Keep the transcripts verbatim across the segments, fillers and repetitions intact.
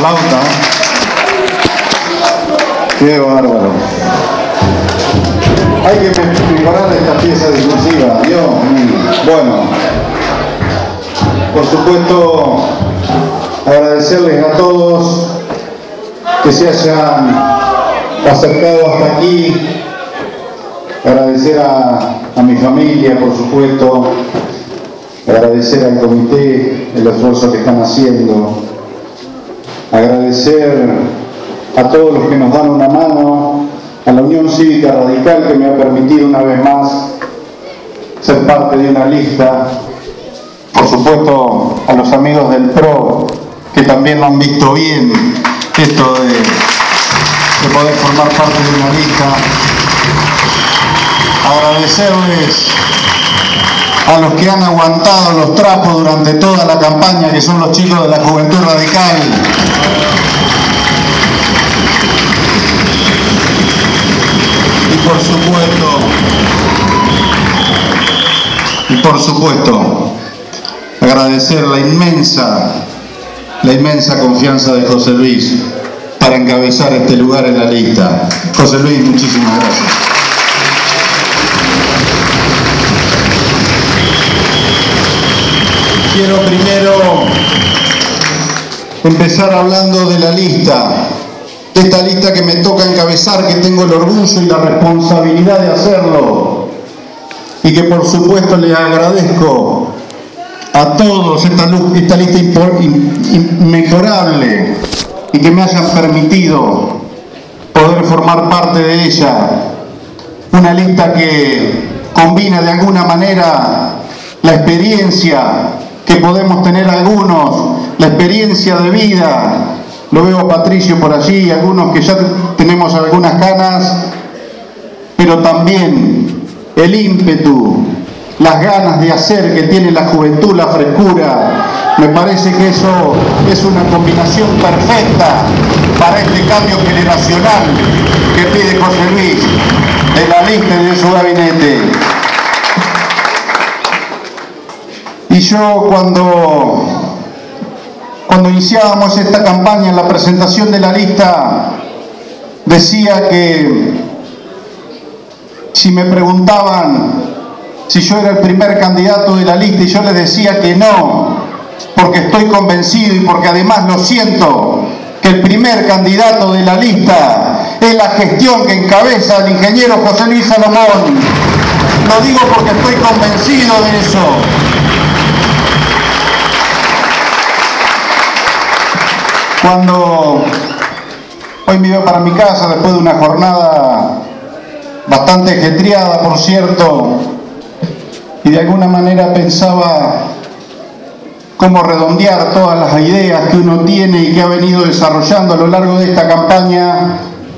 flauta. Qué bárbaro. Hay que mejorar esta pieza discursiva. Dios mío. Bueno, por supuesto, agradecerles a todos que se hayan acercado hasta aquí. Agradecer a, a mi familia, por supuesto. Agradecer al comité el esfuerzo que están haciendo. Agradecer a todos los que nos dan una mano, a la Unión Cívica Radical que me ha permitido una vez más ser parte de una lista. Por supuesto a los amigos del P R O que también lo han visto bien, esto de, de poder formar parte de una lista. Agradecerles a los que han aguantado los trapos durante toda la campaña, que son los chicos de la Juventud Radical. Y por supuesto, y por supuesto, agradecer la inmensa, la inmensa confianza de José Luis para encabezar este lugar en la lista. José Luis, muchísimas gracias. Quiero primero empezar hablando de la lista, de esta lista que me toca encabezar, que tengo el orgullo y la responsabilidad de hacerlo, y que por supuesto les agradezco a todos esta, esta lista inmejorable y que me hayan permitido poder formar parte de ella. Una lista que combina de alguna manera la experiencia que podemos tener algunos, la experiencia de vida. Lo veo a Patricio por allí, algunos que ya tenemos algunas canas, pero también el ímpetu, las ganas de hacer que tiene la juventud, la frescura. Me parece que eso es una combinación perfecta para este cambio generacional que pide José Luis de la lista y de su gabinete. Y yo cuando, cuando iniciábamos esta campaña en la presentación de la lista, decía que si me preguntaban si yo era el primer candidato de la lista, y yo les decía que no, porque estoy convencido y porque además lo siento, que el primer candidato de la lista es la gestión que encabeza el ingeniero José Luis Salomón. Lo digo porque estoy convencido de eso. Cuando hoy me iba para mi casa después de una jornada bastante ajetreada, por cierto, y de alguna manera pensaba cómo redondear todas las ideas que uno tiene y que ha venido desarrollando a lo largo de esta campaña,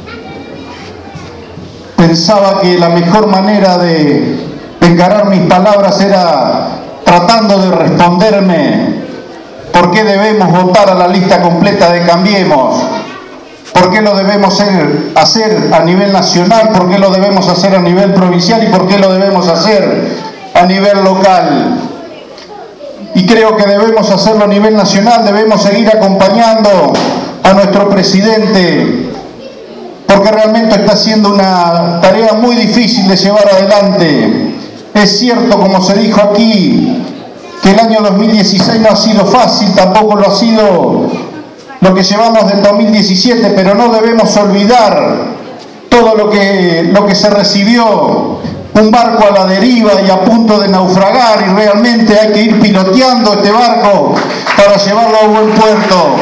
pensaba que la mejor manera de encarar mis palabras era tratando de responderme por qué debemos votar a la lista completa de Cambiemos, por qué lo debemos hacer a nivel nacional, por qué lo debemos hacer a nivel provincial y por qué lo debemos hacer a nivel local. Y creo que debemos hacerlo a nivel nacional, debemos seguir acompañando a nuestro presidente, porque realmente está haciendo una tarea muy difícil de llevar adelante. Es cierto, como se dijo aquí, que el año dos mil dieciséis no ha sido fácil, tampoco lo ha sido lo que llevamos del dos mil diecisiete, pero no debemos olvidar todo lo que, lo que se recibió. Un barco a la deriva y a punto de naufragar, y realmente hay que ir piloteando este barco para llevarlo a buen puerto.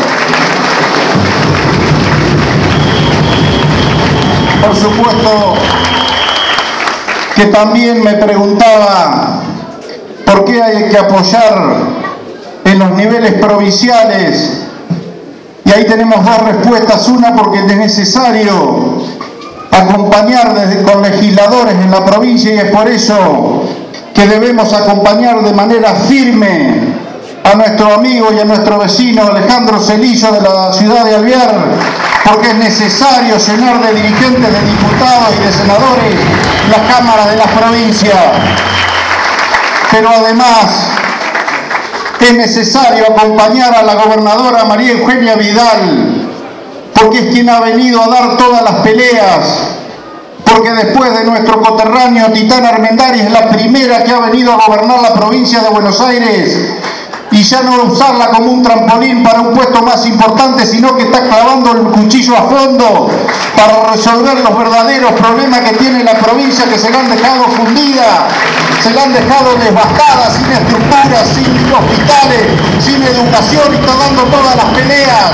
Por supuesto que también me preguntaba por qué hay que apoyar en los niveles provinciales, y ahí tenemos dos respuestas. Una, porque es necesario acompañar desde, con legisladores en la provincia, y es por eso que debemos acompañar de manera firme a nuestro amigo y a nuestro vecino Alejandro Celillo de la ciudad de Alvear, porque es necesario llenar de dirigentes, de diputados y de senadores las cámaras de la provincia. Pero además es necesario acompañar a la gobernadora María Eugenia Vidal, porque es quien ha venido a dar todas las peleas, porque después de nuestro coterráneo Titán Armendáriz es la primera que ha venido a gobernar la provincia de Buenos Aires, y ya no usarla como un trampolín para un puesto más importante, sino que está clavando el cuchillo a fondo para resolver los verdaderos problemas que tiene la provincia, que se la han dejado fundida, se la han dejado devastada, sin estructuras, sin hospitales, sin educación, y está dando todas las peleas.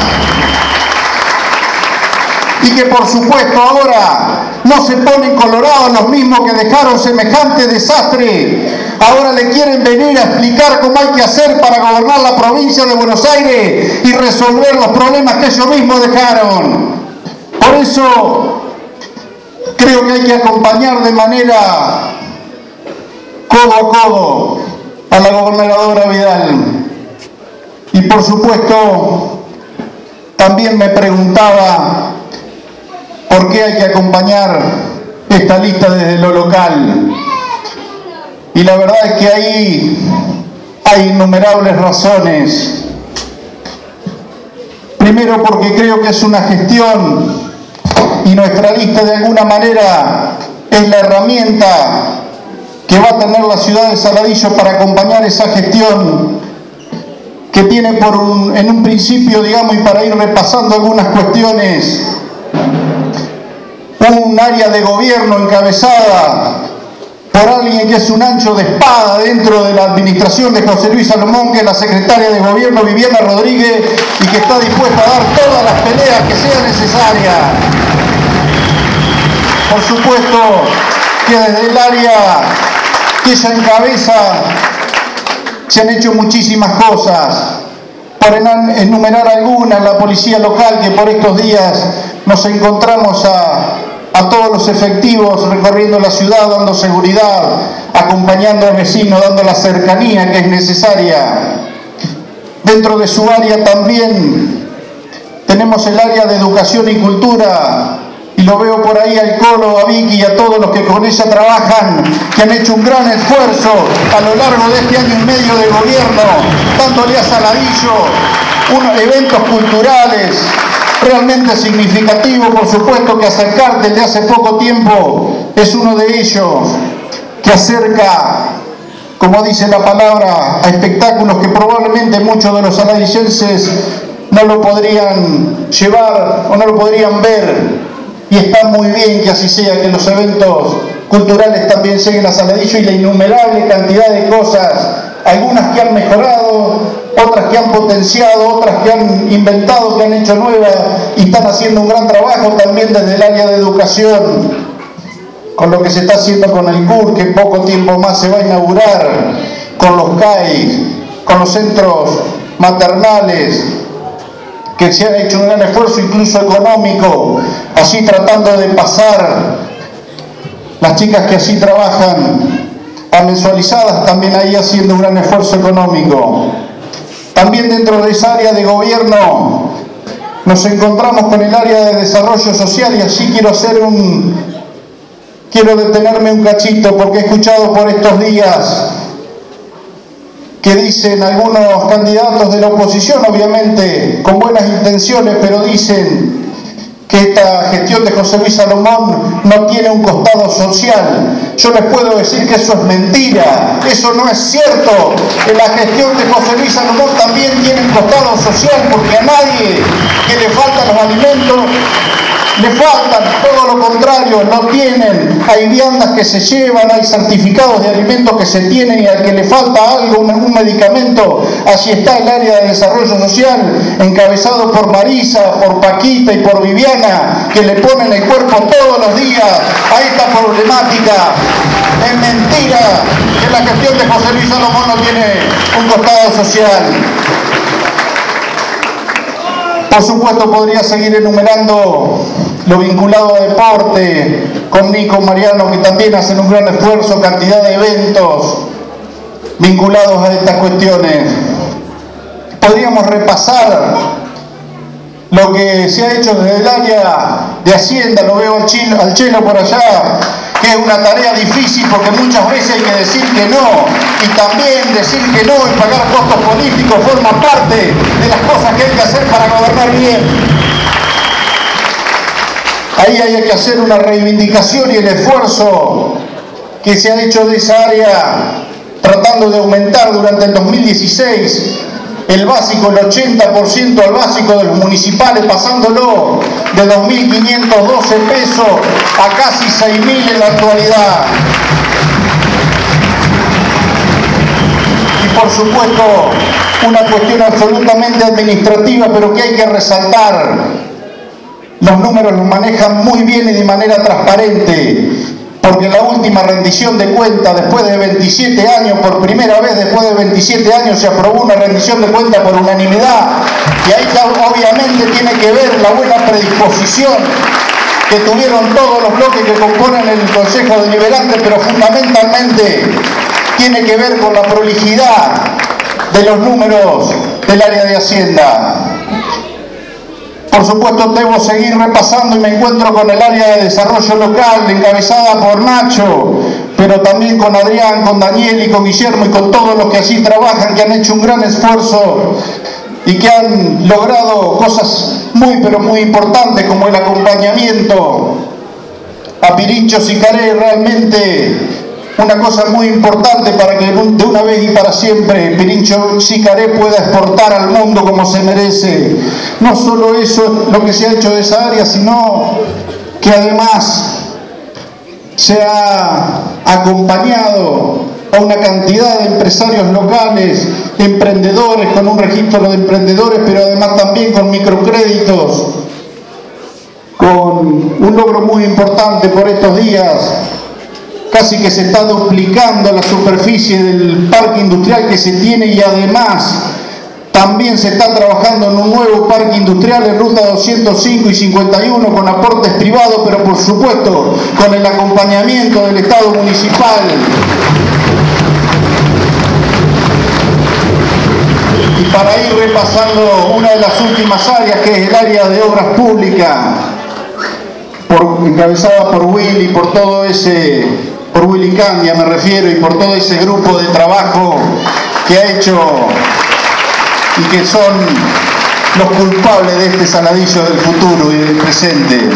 Y que por supuesto ahora no se ponen colorados los mismos que dejaron semejante desastre. Ahora le quieren venir a explicar cómo hay que hacer para gobernar la provincia de Buenos Aires y resolver los problemas que ellos mismos dejaron. Por eso creo que hay que acompañar de manera codo a codo a la gobernadora Vidal. Y por supuesto también me preguntaba por qué hay que acompañar esta lista desde lo local. Y la verdad es que ahí hay innumerables razones. Primero, porque creo que es una gestión y nuestra lista de alguna manera es la herramienta que va a tener la ciudad de Saladillo para acompañar esa gestión que tiene por un, en un principio, digamos, y para ir repasando algunas cuestiones, un área de gobierno encabezada por alguien que es un ancho de espada dentro de la administración de José Luis Salomón, que es la secretaria de gobierno Viviana Rodríguez, y que está dispuesta a dar todas las peleas que sean necesarias. Por supuesto que desde el área que ella encabeza se han hecho muchísimas cosas. Por enumerar algunas, la policía local, que por estos días nos encontramos a, a todos los efectivos recorriendo la ciudad, dando seguridad, acompañando al vecino, dando la cercanía que es necesaria. Dentro de su área también tenemos el área de educación y cultura, y lo veo por ahí al Colo, a Vicky y a todos los que con ella trabajan, que han hecho un gran esfuerzo a lo largo de este año y medio de gobierno, dándole a Saladillo unos eventos culturales realmente significativos. Por supuesto que Acercarte, de hace poco tiempo, es uno de ellos, que acerca, como dice la palabra, a espectáculos que probablemente muchos de los saladillenses no lo podrían llevar o no lo podrían ver. Y está muy bien que así sea, que los eventos culturales también lleguen a Saladillo, y la innumerable cantidad de cosas, algunas que han mejorado, otras que han potenciado, otras que han inventado, que han hecho nuevas, y están haciendo un gran trabajo también desde el área de educación, con lo que se está haciendo con el C U R, que en poco tiempo más se va a inaugurar, con los C A I, con los centros maternales, que se ha hecho un gran esfuerzo incluso económico, así tratando de pasar las chicas que así trabajan a mensualizadas, también ahí haciendo un gran esfuerzo económico. También dentro de esa área de gobierno nos encontramos con el área de desarrollo social, y allí quiero hacer un quiero detenerme un cachito, porque he escuchado por estos días que dicen algunos candidatos de la oposición, obviamente con buenas intenciones, pero dicen que esta gestión de José Luis Salomón no tiene un costado social. Yo les puedo decir que eso es mentira, eso no es cierto, que la gestión de José Luis Salomón también tiene un costado social, porque a nadie que le faltan los alimentos le faltan, todo lo contrario, no tienen. Hay viandas que se llevan, hay certificados de alimentos que se tienen, y al que le falta algo, un, un medicamento, allí está el área de desarrollo social, encabezado por Marisa, por Paquita y por Viviana, que le ponen el cuerpo todos los días a esta problemática. Es mentira que la gestión de José Luis Salomón no tiene un costado social. Por supuesto podría seguir enumerando lo vinculado a deporte, con Nico, Mariano, que también hacen un gran esfuerzo, cantidad de eventos vinculados a estas cuestiones. Podríamos repasar lo que se ha hecho desde el área de Hacienda, lo veo al Chelo, al Chelo por allá, que es una tarea difícil porque muchas veces hay que decir que no, y también decir que no y pagar costos políticos forma parte de las cosas que hay que hacer para gobernar bien. Ahí hay que hacer una reivindicación y el esfuerzo que se ha hecho de esa área, tratando de aumentar durante el dos mil dieciséis el básico, el ochenta por ciento al básico de los municipales, pasándolo de dos mil quinientos doce pesos a casi seis mil en la actualidad. Y por supuesto, una cuestión absolutamente administrativa, pero que hay que resaltar. Los números los manejan muy bien y de manera transparente, porque la última rendición de cuentas, después de veintisiete años, por primera vez después de veintisiete años, se aprobó una rendición de cuentas por unanimidad, y ahí obviamente tiene que ver la buena predisposición que tuvieron todos los bloques que componen el Consejo Deliberante, pero fundamentalmente tiene que ver con la prolijidad de los números del área de Hacienda. Por supuesto, debo seguir repasando y me encuentro con el área de desarrollo local, encabezada por Nacho, pero también con Adrián, con Daniel y con Guillermo y con todos los que allí trabajan, que han hecho un gran esfuerzo y que han logrado cosas muy, pero muy importantes, como el acompañamiento a Pirincho Sicaré. Realmente una cosa muy importante para que de una vez y para siempre Pirincho Sicaré pueda exportar al mundo como se merece. No solo eso es lo que se ha hecho de esa área, sino que además se ha acompañado a una cantidad de empresarios locales, emprendedores, con un registro de emprendedores, pero además también con microcréditos, con un logro muy importante por estos días. Casi que se está duplicando la superficie del parque industrial que se tiene, y además también se está trabajando en un nuevo parque industrial en Ruta doscientos cinco y cincuenta y uno con aportes privados, pero por supuesto con el acompañamiento del Estado municipal. Y para ir repasando una de las últimas áreas, que es el área de obras públicas, por, encabezada por Willy, por todo ese... por Willy Candia me refiero, y por todo ese grupo de trabajo que ha hecho y que son los culpables de este saladillo del futuro y del presente.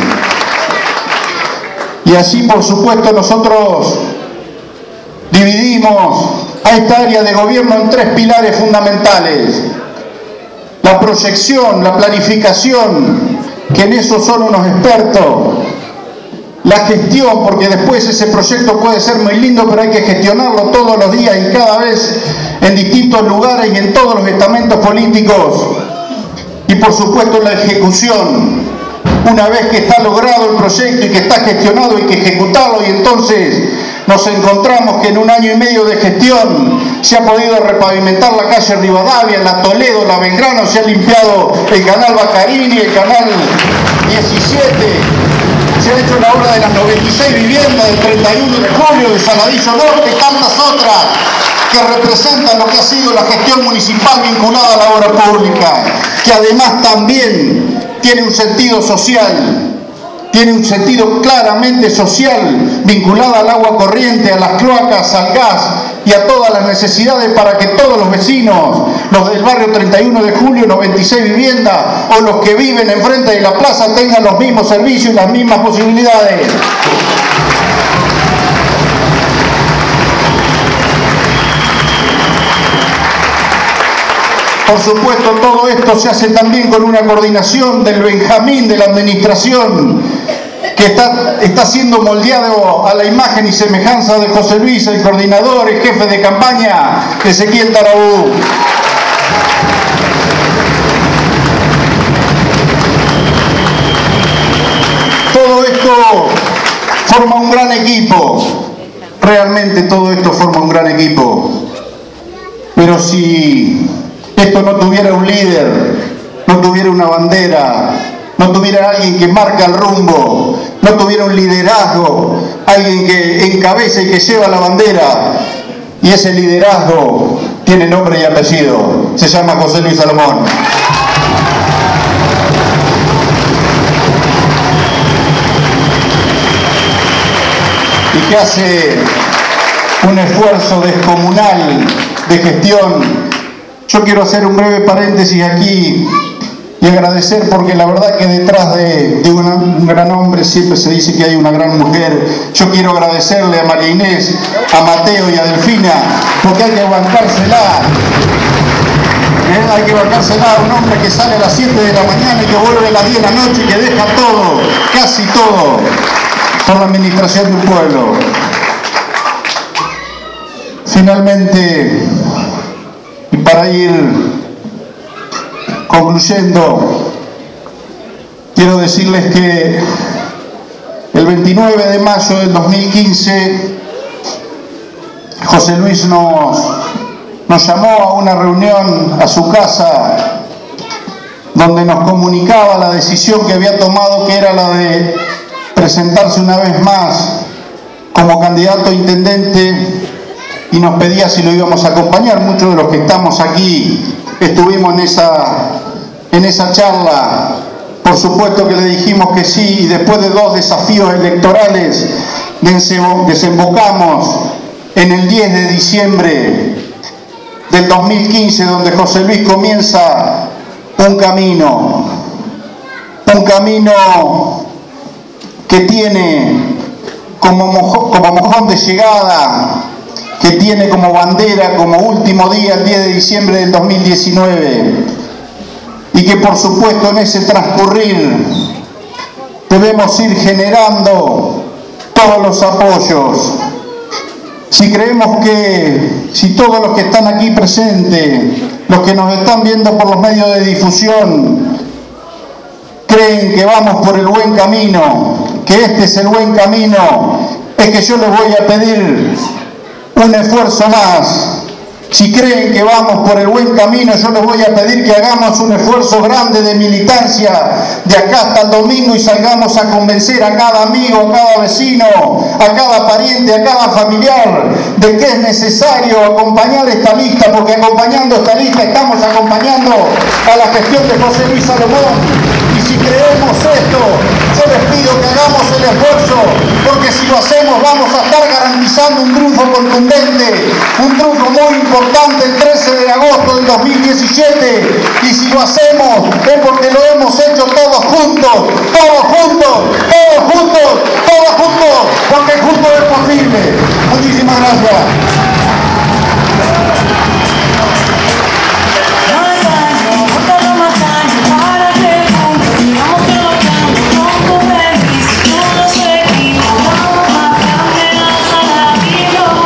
Y así, por supuesto, nosotros dividimos a esta área de gobierno en tres pilares fundamentales: la proyección, la planificación, que en eso son unos expertos; la gestión, porque después ese proyecto puede ser muy lindo, pero hay que gestionarlo todos los días y cada vez en distintos lugares y en todos los estamentos políticos; y por supuesto la ejecución. Una vez que está logrado el proyecto y que está gestionado, hay que ejecutarlo, y entonces nos encontramos que en un año y medio de gestión se ha podido repavimentar la calle Rivadavia, la Toledo, la Belgrano, se ha limpiado el canal Baccarini, el canal diecisiete, se ha hecho la obra de las noventa y seis viviendas del treinta y uno de julio, de Saladillo Norte y tantas otras que representan lo que ha sido la gestión municipal vinculada a la obra pública, que además también tiene un sentido social, tiene un sentido claramente social, vinculada al agua corriente, a las cloacas, al gas y a todas las necesidades para que todos los vecinos, los del barrio treinta y uno de julio, noventa y seis viviendas, o los que viven enfrente de la plaza, tengan los mismos servicios y las mismas posibilidades. Por supuesto, todo esto se hace también con una coordinación del Benjamín de la administración, que está, está siendo moldeado a la imagen y semejanza de José Luis, el coordinador, el jefe de campaña, Ezequiel Tarabú. Todo esto forma un gran equipo, realmente todo esto forma un gran equipo, pero si esto no tuviera un líder, no tuviera una bandera, no tuviera alguien que marca el rumbo, no tuviera un liderazgo, alguien que encabeza y que lleva la bandera, y ese liderazgo tiene nombre y apellido, se llama José Luis Salomón. que hace un esfuerzo descomunal de gestión. Yo quiero hacer un breve paréntesis aquí y agradecer, porque la verdad que detrás de, de una, un gran hombre siempre se dice que hay una gran mujer. Yo quiero agradecerle a María Inés, a Mateo y a Delfina, porque hay que bancársela. ¿Eh? Hay que bancársela a un hombre que sale a las siete de la mañana y que vuelve a las diez de la noche y que deja todo, casi todo, por la administración de un pueblo. Finalmente, y para ir concluyendo, quiero decirles que el veintinueve de mayo del dos mil quince José Luis nos, nos llamó a una reunión a su casa donde nos comunicaba la decisión que había tomado, que era la de presentarse una vez más como candidato a intendente, y nos pedía si lo íbamos a acompañar. Muchos de los que estamos aquí estuvimos en esa, en esa charla. Por supuesto que le dijimos que sí, y después de dos desafíos electorales desembocamos en el diez de diciembre del dos mil quince, donde José Luis comienza un camino, un camino que tiene como mojón, como mojón de llegada, que tiene como bandera, como último día, el diez de diciembre del dos mil diecinueve, y que por supuesto en ese transcurrir debemos ir generando todos los apoyos. Si creemos que, si todos los que están aquí presentes, los que nos están viendo por los medios de difusión, creen que vamos por el buen camino, que este es el buen camino, es que yo les voy a pedir un esfuerzo más. Si creen que vamos por el buen camino, yo les voy a pedir que hagamos un esfuerzo grande de militancia de acá hasta el domingo y salgamos a convencer a cada amigo, a cada vecino, a cada pariente, a cada familiar de que es necesario acompañar esta lista, porque acompañando esta lista estamos acompañando a la gestión de José Luis Salomón. Y si creemos esto, yo les pido que hagamos el esfuerzo, porque si lo hacemos vamos a estar garantizando un triunfo contundente, un triunfo muy importante el trece de agosto del dos mil diecisiete, y si lo hacemos es porque lo hemos hecho todos juntos, todos juntos, todos juntos, todos juntos, porque juntos es posible. Muchísimas gracias.